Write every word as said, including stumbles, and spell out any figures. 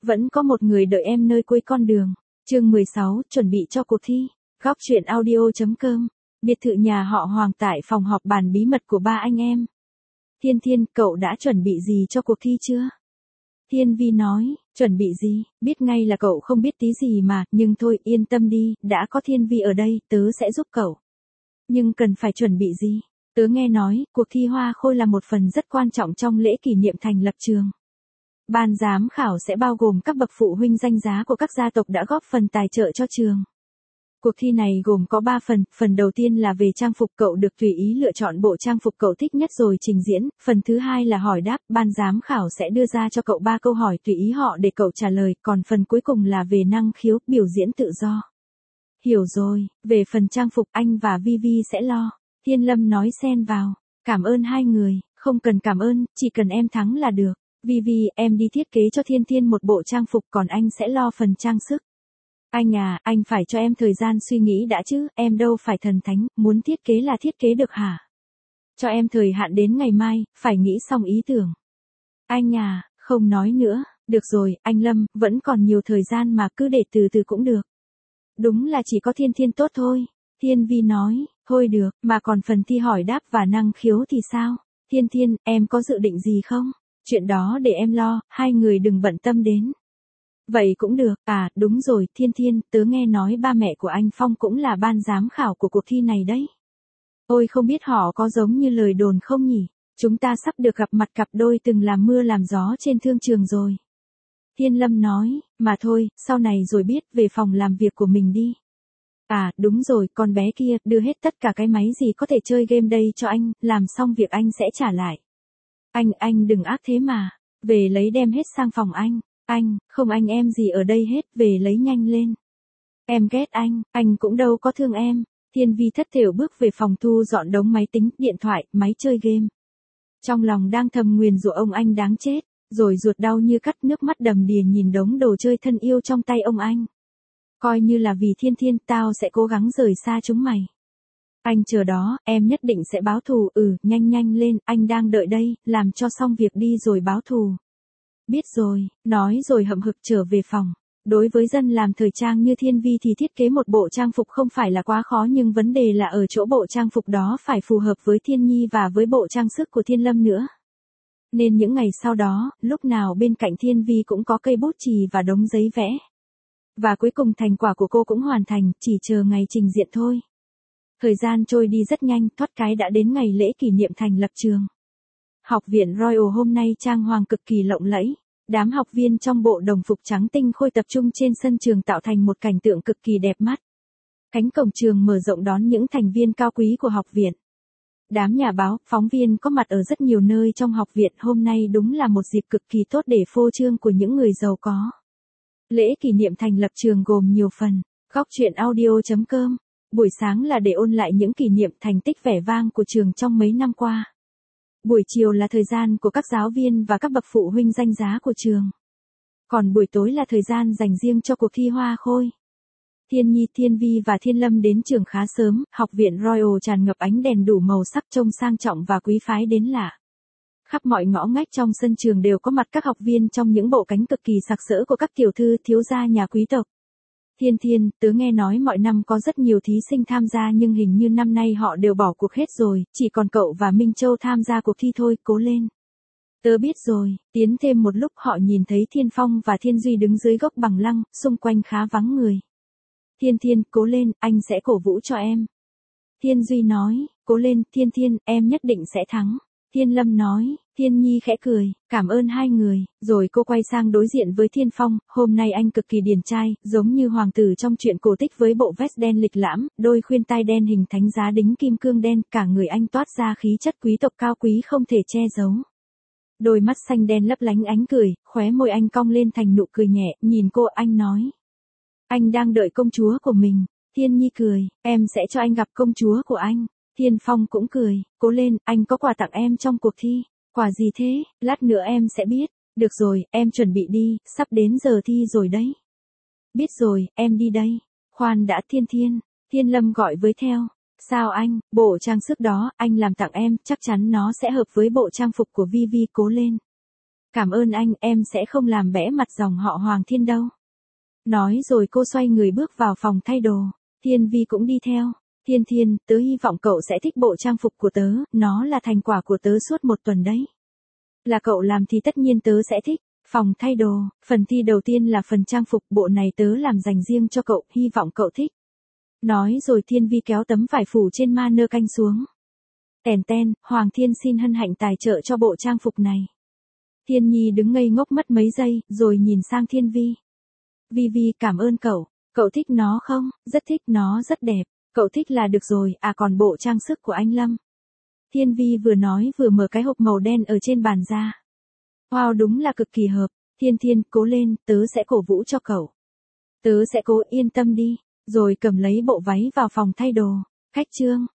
vẫn có một người đợi em nơi cuối con đường. Chương mười sáu, chuẩn bị cho cuộc thi. Góc truyện audio chấm com. Biệt thự nhà họ Hoàng tại phòng họp bàn bí mật của ba anh em. Thiên Thiên, cậu đã chuẩn bị gì cho cuộc thi chưa? Thiên Vi nói, chuẩn bị gì, biết ngay là cậu không biết tí gì mà, nhưng thôi yên tâm đi, đã có Thiên Vi ở đây, tớ sẽ giúp cậu. Nhưng cần phải chuẩn bị gì? Tớ nghe nói, cuộc thi hoa khôi là một phần rất quan trọng trong lễ kỷ niệm thành lập trường. Ban giám khảo sẽ bao gồm các bậc phụ huynh danh giá của các gia tộc đã góp phần tài trợ cho trường. Cuộc thi này gồm có ba phần, phần đầu tiên là về trang phục, cậu được tùy ý lựa chọn bộ trang phục cậu thích nhất rồi trình diễn, phần thứ hai là hỏi đáp, ban giám khảo sẽ đưa ra cho cậu ba câu hỏi tùy ý họ để cậu trả lời, còn phần cuối cùng là về năng khiếu, biểu diễn tự do. Hiểu rồi, về phần trang phục anh và Vi Vi sẽ lo. Thiên Lâm nói xen vào, cảm ơn hai người, không cần cảm ơn, chỉ cần em thắng là được. Vi Vi, em đi thiết kế cho Thiên Thiên một bộ trang phục còn anh sẽ lo phần trang sức. Anh à, anh phải cho em thời gian suy nghĩ đã chứ, em đâu phải thần thánh, muốn thiết kế là thiết kế được hả? Cho em thời hạn đến ngày mai, phải nghĩ xong ý tưởng. Anh à, không nói nữa, được rồi, anh Lâm, vẫn còn nhiều thời gian mà cứ để từ từ cũng được. Đúng là chỉ có Thiên Thiên tốt thôi. Thiên Vi nói, thôi được, mà còn phần thi hỏi đáp và năng khiếu thì sao? Thiên Thiên, em có dự định gì không? Chuyện đó để em lo, hai người đừng bận tâm đến. Vậy cũng được, à, đúng rồi, Thiên Thiên, tớ nghe nói ba mẹ của anh Phong cũng là ban giám khảo của cuộc thi này đấy. Ôi không biết họ có giống như lời đồn không nhỉ? Chúng ta sắp được gặp mặt cặp đôi từng làm mưa làm gió trên thương trường rồi. Thiên Lâm nói, mà thôi, sau này rồi biết, về phòng làm việc của mình đi. À, đúng rồi, con bé kia, đưa hết tất cả cái máy gì có thể chơi game đây cho anh, làm xong việc anh sẽ trả lại. Anh, anh đừng ác thế mà, về lấy đem hết sang phòng anh. Anh, không anh em gì ở đây hết, về lấy nhanh lên. Em ghét anh, anh cũng đâu có thương em. Thiên Vi thất thểu bước về phòng thu dọn đống máy tính, điện thoại, máy chơi game. Trong lòng đang thầm nguyền rủa ông anh đáng chết, rồi ruột đau như cắt, nước mắt đầm đìa nhìn đống đồ chơi thân yêu trong tay ông anh. Coi như là vì Thiên Thiên, tao sẽ cố gắng rời xa chúng mày. Anh chờ đó, em nhất định sẽ báo thù, ừ, nhanh nhanh lên, anh đang đợi đây, làm cho xong việc đi rồi báo thù. Biết rồi, nói rồi hậm hực trở về phòng. Đối với dân làm thời trang như Thiên Vi thì thiết kế một bộ trang phục không phải là quá khó, nhưng vấn đề là ở chỗ bộ trang phục đó phải phù hợp với Thiên Nhi và với bộ trang sức của Thiên Lâm nữa. Nên những ngày sau đó, lúc nào bên cạnh Thiên Vi cũng có cây bút chì và đống giấy vẽ. Và cuối cùng thành quả của cô cũng hoàn thành, chỉ chờ ngày trình diện thôi. Thời gian trôi đi rất nhanh, thoát cái đã đến ngày lễ kỷ niệm thành lập trường. Học viện Royal hôm nay trang hoàng cực kỳ lộng lẫy. Đám học viên trong bộ đồng phục trắng tinh khôi tập trung trên sân trường tạo thành một cảnh tượng cực kỳ đẹp mắt. Cánh cổng trường mở rộng đón những thành viên cao quý của học viện. Đám nhà báo, phóng viên có mặt ở rất nhiều nơi trong học viện, hôm nay đúng là một dịp cực kỳ tốt để phô trương của những người giàu có. Lễ kỷ niệm thành lập trường gồm nhiều phần. Góc truyện audio chấm com. Buổi sáng là để ôn lại những kỷ niệm thành tích vẻ vang của trường trong mấy năm qua. Buổi chiều là thời gian của các giáo viên và các bậc phụ huynh danh giá của trường. Còn buổi tối là thời gian dành riêng cho cuộc thi hoa khôi. Thiên Nhi, Thiên Vi và Thiên Lâm đến trường khá sớm, học viện Royal tràn ngập ánh đèn đủ màu sắc trông sang trọng và quý phái đến lạ. Khắp mọi ngõ ngách trong sân trường đều có mặt các học viên trong những bộ cánh cực kỳ sặc sỡ của các tiểu thư thiếu gia nhà quý tộc. Thiên Thiên, tớ nghe nói mọi năm có rất nhiều thí sinh tham gia nhưng hình như năm nay họ đều bỏ cuộc hết rồi, chỉ còn cậu và Minh Châu tham gia cuộc thi thôi, cố lên. Tớ biết rồi, tiến thêm một lúc họ nhìn thấy Thiên Phong và Thiên Duy đứng dưới gốc bằng lăng, xung quanh khá vắng người. Thiên Thiên, cố lên, anh sẽ cổ vũ cho em. Thiên Duy nói, cố lên, Thiên Thiên, em nhất định sẽ thắng. Thiên Lâm nói, Thiên Nhi khẽ cười, cảm ơn hai người, rồi cô quay sang đối diện với Thiên Phong, hôm nay anh cực kỳ điển trai, giống như hoàng tử trong truyện cổ tích với bộ vest đen lịch lãm, đôi khuyên tai đen hình thánh giá đính kim cương đen, cả người anh toát ra khí chất quý tộc cao quý không thể che giấu. Đôi mắt xanh đen lấp lánh ánh cười, khóe môi anh cong lên thành nụ cười nhẹ, nhìn cô anh nói. Anh đang đợi công chúa của mình. Thiên Nhi cười, em sẽ cho anh gặp công chúa của anh. Thiên Phong cũng cười, cố lên, anh có quà tặng em trong cuộc thi. Quà gì thế, lát nữa em sẽ biết. Được rồi, em chuẩn bị đi, sắp đến giờ thi rồi đấy. Biết rồi, em đi đây. Khoan đã Thiên Thiên, Thiên Lâm gọi với theo. Sao anh, bộ trang sức đó, anh làm tặng em, chắc chắn nó sẽ hợp với bộ trang phục của Vi Vi, cố lên. Cảm ơn anh, em sẽ không làm bẽ mặt dòng họ Hoàng Thiên đâu. Nói rồi cô xoay người bước vào phòng thay đồ. Thiên Vi cũng đi theo. Thiên Thiên, tớ hy vọng cậu sẽ thích bộ trang phục của tớ, nó là thành quả của tớ suốt một tuần đấy. Là cậu làm thì tất nhiên tớ sẽ thích. Phòng thay đồ, phần thi đầu tiên là phần trang phục, bộ này tớ làm dành riêng cho cậu, hy vọng cậu thích. Nói rồi Thiên Vi kéo tấm vải phủ trên ma nơ canh xuống. Tèn ten, Hoàng Thiên xin hân hạnh tài trợ cho bộ trang phục này. Thiên Nhi đứng ngây ngốc mất mấy giây, rồi nhìn sang Thiên Vi. Vi Vi, cảm ơn cậu, cậu thích nó không? Rất thích, nó rất đẹp, cậu thích là được rồi, à còn bộ trang sức của anh Lâm. Thiên Vi vừa nói vừa mở cái hộp màu đen ở trên bàn ra. Wow, đúng là cực kỳ hợp. Thiên Thiên, cố lên, tớ sẽ cổ vũ cho cậu. Tớ sẽ cố, yên tâm đi. Rồi cầm lấy bộ váy vào phòng thay đồ. Khách Trương.